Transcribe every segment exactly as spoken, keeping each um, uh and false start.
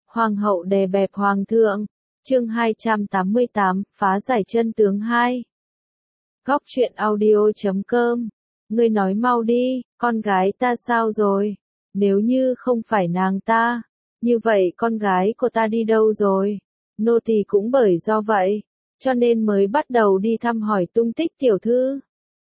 Hoàng hậu đè bẹp hoàng thượng. Chương hai trăm tám mươi tám, phá giải chân tướng hai. Góc truyện audio chấm com. Ngươi nói mau đi, con gái ta sao rồi? Nếu như không phải nàng ta, như vậy con gái của ta đi đâu rồi? Nô tỳ cũng bởi do vậy, cho nên mới bắt đầu đi thăm hỏi tung tích tiểu thư.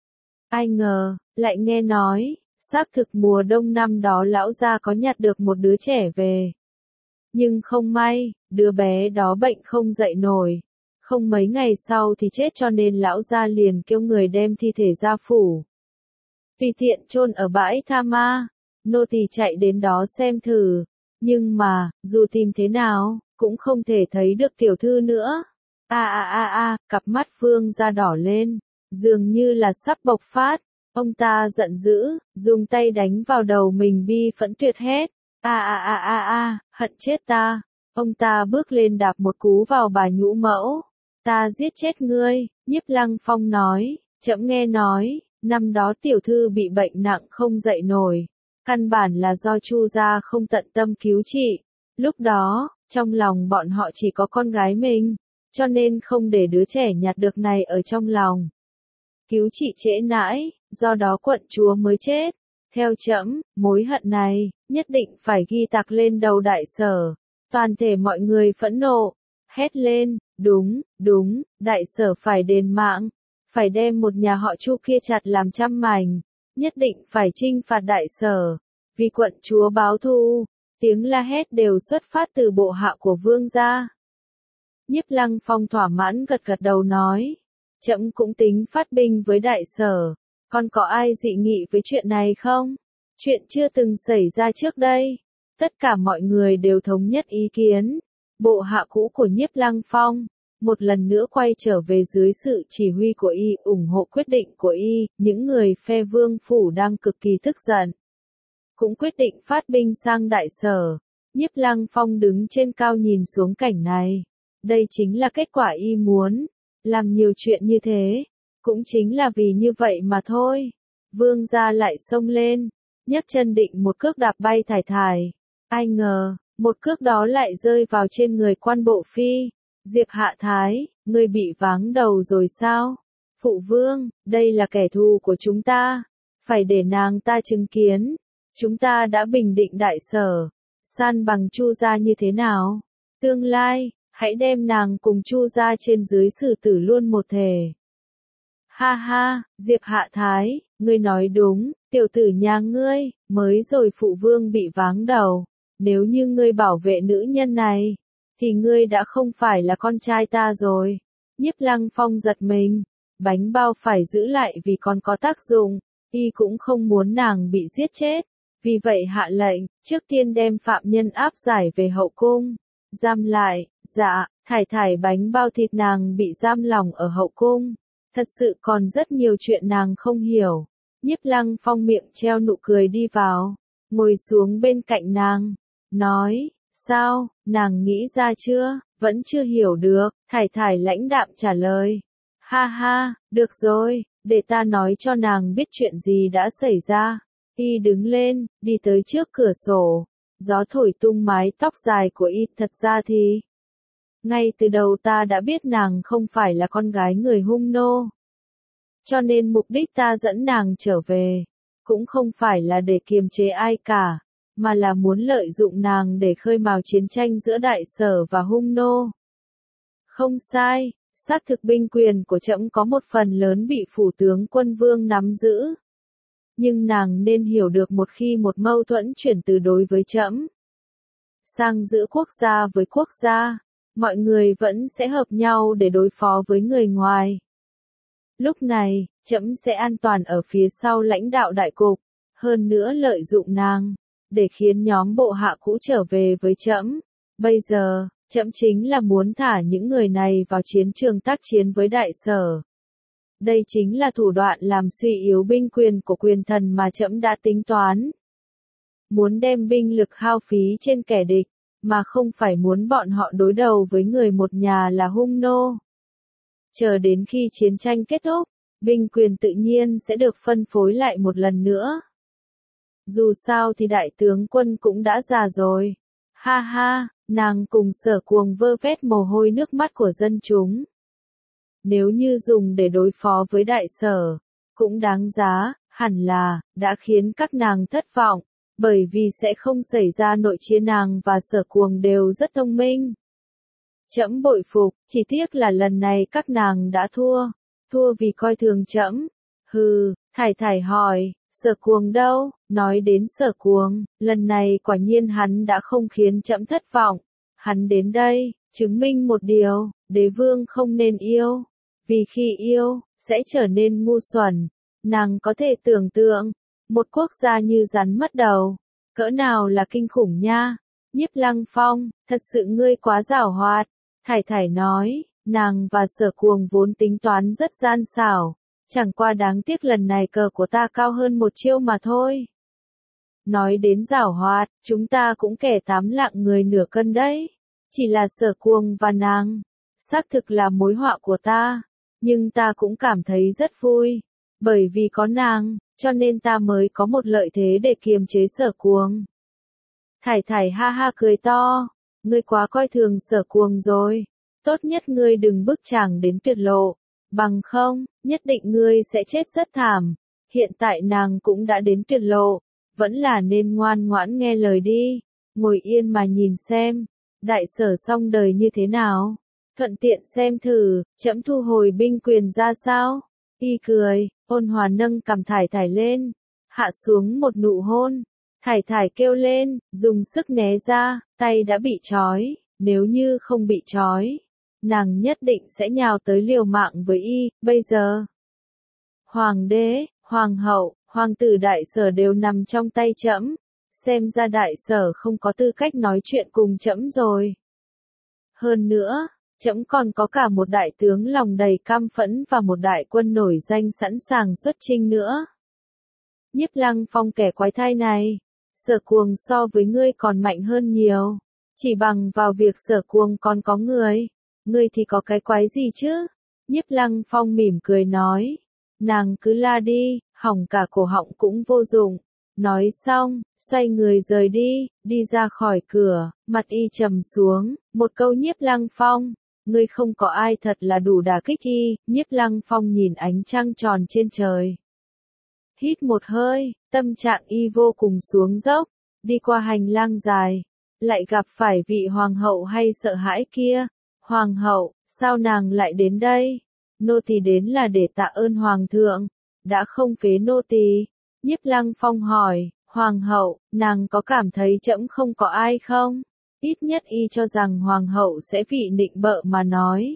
Ai ngờ, lại nghe nói, xác thực mùa đông năm đó lão gia có nhặt được một đứa trẻ về. Nhưng không may, đứa bé đó bệnh không dậy nổi. Không mấy ngày sau thì chết, cho nên lão gia liền kêu người đem thi thể ra phủ. Tùy tiện chôn ở bãi tha ma. Nô tỳ chạy đến đó xem thử. Nhưng mà, dù tìm thế nào, cũng không thể thấy được tiểu thư nữa. A a a a, cặp mắt Vương gia đỏ lên, dường như là sắp bộc phát. Ông ta giận dữ, dùng tay đánh vào đầu mình, bi phẫn tuyệt hét. A a a a a, hận chết ta. Ông ta bước lên đạp một cú vào bà nhũ mẫu. Ta giết chết ngươi, Nhiếp Lăng Phong nói. Trẫm nghe nói, năm đó tiểu thư bị bệnh nặng không dậy nổi. Căn bản là do Chu gia không tận tâm cứu trị. Lúc đó, trong lòng bọn họ chỉ có con gái mình, cho nên không để đứa trẻ nhặt được này ở trong lòng. Cứu trị trễ nãi, do đó quận chúa mới chết. Theo trẫm, mối hận này, nhất định phải ghi tạc lên đầu đại sở. Toàn thể mọi người phẫn nộ, hét lên, đúng, đúng, đại sở phải đền mạng, phải đem một nhà họ Chu kia chặt làm trăm mảnh, nhất định phải trinh phạt đại sở, vì quận chúa báo thù. Tiếng la hét đều xuất phát từ bộ hạ của vương gia. Nhiếp Lăng Phong thỏa mãn gật gật đầu nói, trẫm cũng tính phát binh với đại sở. Còn có ai dị nghị với chuyện này không? Chuyện chưa từng xảy ra trước đây. Tất cả mọi người đều thống nhất ý kiến. Bộ hạ cũ của Nhiếp Lăng Phong, một lần nữa quay trở về dưới sự chỉ huy của y, ủng hộ quyết định của y. Những người phe vương phủ đang cực kỳ tức giận, cũng quyết định phát binh sang đại sở. Nhiếp Lăng Phong đứng trên cao nhìn xuống cảnh này. Đây chính là kết quả y muốn. Làm nhiều chuyện như thế, cũng chính là vì như vậy mà thôi. Vương gia lại xông lên, nhấc chân định một cước đạp bay Thải Thải. Ai ngờ, một cước đó lại rơi vào trên người Quan Bộ Phi. Diệp Hạ Thái, ngươi bị váng đầu rồi sao? Phụ vương, đây là kẻ thù của chúng ta, phải để nàng ta chứng kiến. Chúng ta đã bình định đại sở, san bằng Chu gia như thế nào? Tương lai, hãy đem nàng cùng Chu gia trên dưới xử tử luôn một thể. Ha ha, Diệp Hạ Thái, ngươi nói đúng, tiểu tử nhà ngươi, mới rồi phụ vương bị váng đầu. Nếu như ngươi bảo vệ nữ nhân này, thì ngươi đã không phải là con trai ta rồi. Nhiếp Lăng Phong giật mình, bánh bao phải giữ lại vì còn có tác dụng, y cũng không muốn nàng bị giết chết. Vì vậy hạ lệnh, trước tiên đem phạm nhân áp giải về hậu cung, giam lại. Dạ, Thải Thải bánh bao thịt nàng bị giam lỏng ở hậu cung. Thật sự còn rất nhiều chuyện nàng không hiểu. Nhiếp Lăng Phong miệng treo nụ cười đi vào, ngồi xuống bên cạnh nàng, nói, sao, nàng nghĩ ra chưa, vẫn chưa hiểu được. Thải Thải lãnh đạm trả lời, ha ha, được rồi, để ta nói cho nàng biết chuyện gì đã xảy ra. Y đứng lên, đi tới trước cửa sổ, gió thổi tung mái tóc dài của y. Thật ra thì, ngay từ đầu ta đã biết nàng không phải là con gái người hung nô. Cho nên mục đích ta dẫn nàng trở về, cũng không phải là để kiềm chế ai cả, mà là muốn lợi dụng nàng để khơi mào chiến tranh giữa đại sở và hung nô. Không sai, xác thực binh quyền của trẫm có một phần lớn bị phủ tướng Quân Vương nắm giữ. Nhưng nàng nên hiểu được, một khi một mâu thuẫn chuyển từ đối với trẫm sang giữa quốc gia với quốc gia, mọi người vẫn sẽ hợp nhau để đối phó với người ngoài. Lúc này, trẫm sẽ an toàn ở phía sau lãnh đạo đại cục, hơn nữa lợi dụng nàng, để khiến nhóm bộ hạ cũ trở về với trẫm. Bây giờ, trẫm chính là muốn thả những người này vào chiến trường tác chiến với đại sở. Đây chính là thủ đoạn làm suy yếu binh quyền của quyền thần mà trẫm đã tính toán. Muốn đem binh lực hao phí trên kẻ địch, mà không phải muốn bọn họ đối đầu với người một nhà là hung nô. Chờ đến khi chiến tranh kết thúc, binh quyền tự nhiên sẽ được phân phối lại một lần nữa. Dù sao thì đại tướng quân cũng đã già rồi. Ha ha, nàng cùng Sở Cuồng vơ vét mồ hôi nước mắt của dân chúng. Nếu như dùng để đối phó với đại sở, cũng đáng giá, hẳn là, đã khiến các nàng thất vọng, bởi vì sẽ không xảy ra nội chiến. Nàng và Sở Cuồng đều rất thông minh. Trẫm bội phục, chỉ tiếc là lần này các nàng đã thua, thua vì coi thường trẫm. Hừ, Thải Thải hỏi, Sở Cuồng đâu? Nói đến Sở Cuồng, lần này quả nhiên hắn đã không khiến trẫm thất vọng. Hắn đến đây, chứng minh một điều, đế vương không nên yêu, vì khi yêu, sẽ trở nên ngu xuẩn. Nàng có thể tưởng tượng, một quốc gia như rắn mất đầu, cỡ nào là kinh khủng nha. Nhiếp Lăng Phong, thật sự ngươi quá giảo hoạt. Thải Thải nói, nàng và Sở Cuồng vốn tính toán rất gian xảo, chẳng qua đáng tiếc lần này cờ của ta cao hơn một chiêu mà thôi. Nói đến giảo hoạt, chúng ta cũng kẻ tám lạng người nửa cân đấy. Chỉ là Sở Cuồng và nàng, xác thực là mối họa của ta, nhưng ta cũng cảm thấy rất vui, bởi vì có nàng, cho nên ta mới có một lợi thế để kiềm chế Sở Cuồng. Thải Thải ha ha cười to, ngươi quá coi thường Sở Cuồng rồi, tốt nhất ngươi đừng bức chàng đến tuyệt lộ, bằng không, nhất định ngươi sẽ chết rất thảm. Hiện tại nàng cũng đã đến tuyệt lộ, vẫn là nên ngoan ngoãn nghe lời đi, ngồi yên mà nhìn xem, đại sở xong đời như thế nào, thuận tiện xem thử, trẫm thu hồi binh quyền ra sao. Y cười, ôn hòa nâng cằm Thải Thải lên, hạ xuống một nụ hôn. Thải Thải kêu lên, dùng sức né ra, tay đã bị trói, nếu như không bị trói, nàng nhất định sẽ nhào tới liều mạng với y. Bây giờ, hoàng đế, hoàng hậu, hoàng tử đại sở đều nằm trong tay trẫm, xem ra đại sở không có tư cách nói chuyện cùng trẫm rồi. Hơn nữa, trẫm còn có cả một đại tướng lòng đầy căm phẫn và một đại quân nổi danh sẵn sàng xuất chinh nữa. Nhiếp Lăng Phong, kẻ quái thai này, Sở Cuồng so với ngươi còn mạnh hơn nhiều, chỉ bằng vào việc Sở Cuồng còn có người, ngươi thì có cái quái gì chứ? Nhiếp Lăng Phong mỉm cười nói, nàng cứ la đi, hỏng cả cổ họng cũng vô dụng. Nói xong, xoay người rời đi, đi ra khỏi cửa, mặt y trầm xuống, một câu Nhiếp Lăng Phong, ngươi không có ai thật là đủ đả kích y. Nhiếp Lăng Phong nhìn ánh trăng tròn trên trời, hít một hơi, tâm trạng y vô cùng xuống dốc, đi qua hành lang dài, lại gặp phải vị hoàng hậu hay sợ hãi kia. Hoàng hậu, sao nàng lại đến đây? Nô tỳ đến là để tạ ơn hoàng thượng, đã không phế nô tỳ. Nhiếp Lăng Phong hỏi, hoàng hậu, nàng có cảm thấy trẫm không có ai không? Ít nhất y cho rằng hoàng hậu sẽ vị nịnh bợ mà nói.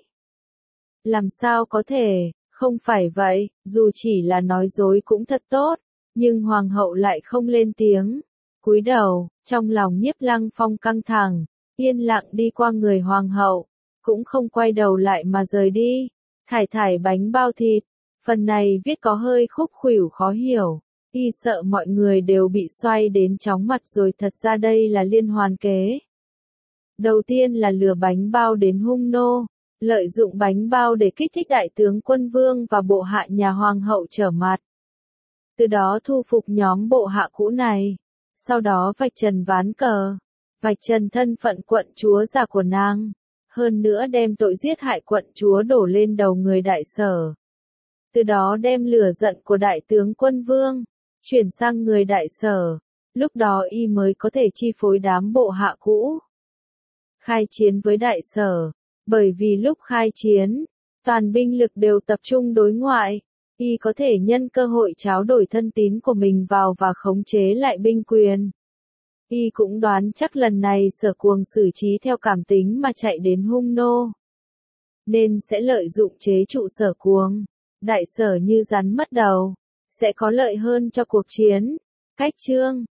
Làm sao có thể, không phải vậy, dù chỉ là nói dối cũng thật tốt, nhưng hoàng hậu lại không lên tiếng. Cúi đầu, trong lòng Nhiếp Lăng Phong căng thẳng, yên lặng đi qua người hoàng hậu, cũng không quay đầu lại mà rời đi. Thải Thải bánh bao thịt, phần này viết có hơi khúc khuỷu khó hiểu, y sợ mọi người đều bị xoay đến chóng mặt rồi, thật ra đây là liên hoàn kế. Đầu tiên là lừa bánh bao đến hung nô, lợi dụng bánh bao để kích thích đại tướng quân vương và bộ hạ nhà hoàng hậu trở mặt. Từ đó thu phục nhóm bộ hạ cũ này, sau đó vạch trần ván cờ, vạch trần thân phận quận chúa già của nàng, hơn nữa đem tội giết hại quận chúa đổ lên đầu người đại sở. Từ đó đem lửa giận của đại tướng quân vương, chuyển sang người đại sở, lúc đó y mới có thể chi phối đám bộ hạ cũ. Khai chiến với đại sở, bởi vì lúc khai chiến, toàn binh lực đều tập trung đối ngoại, y có thể nhân cơ hội tráo đổi thân tín của mình vào và khống chế lại binh quyền. Y cũng đoán chắc lần này Sở Cuồng xử trí theo cảm tính mà chạy đến hung nô, nên sẽ lợi dụng chế trụ Sở Cuồng. Đại sở như rắn mất đầu, sẽ có lợi hơn cho cuộc chiến. Cách chương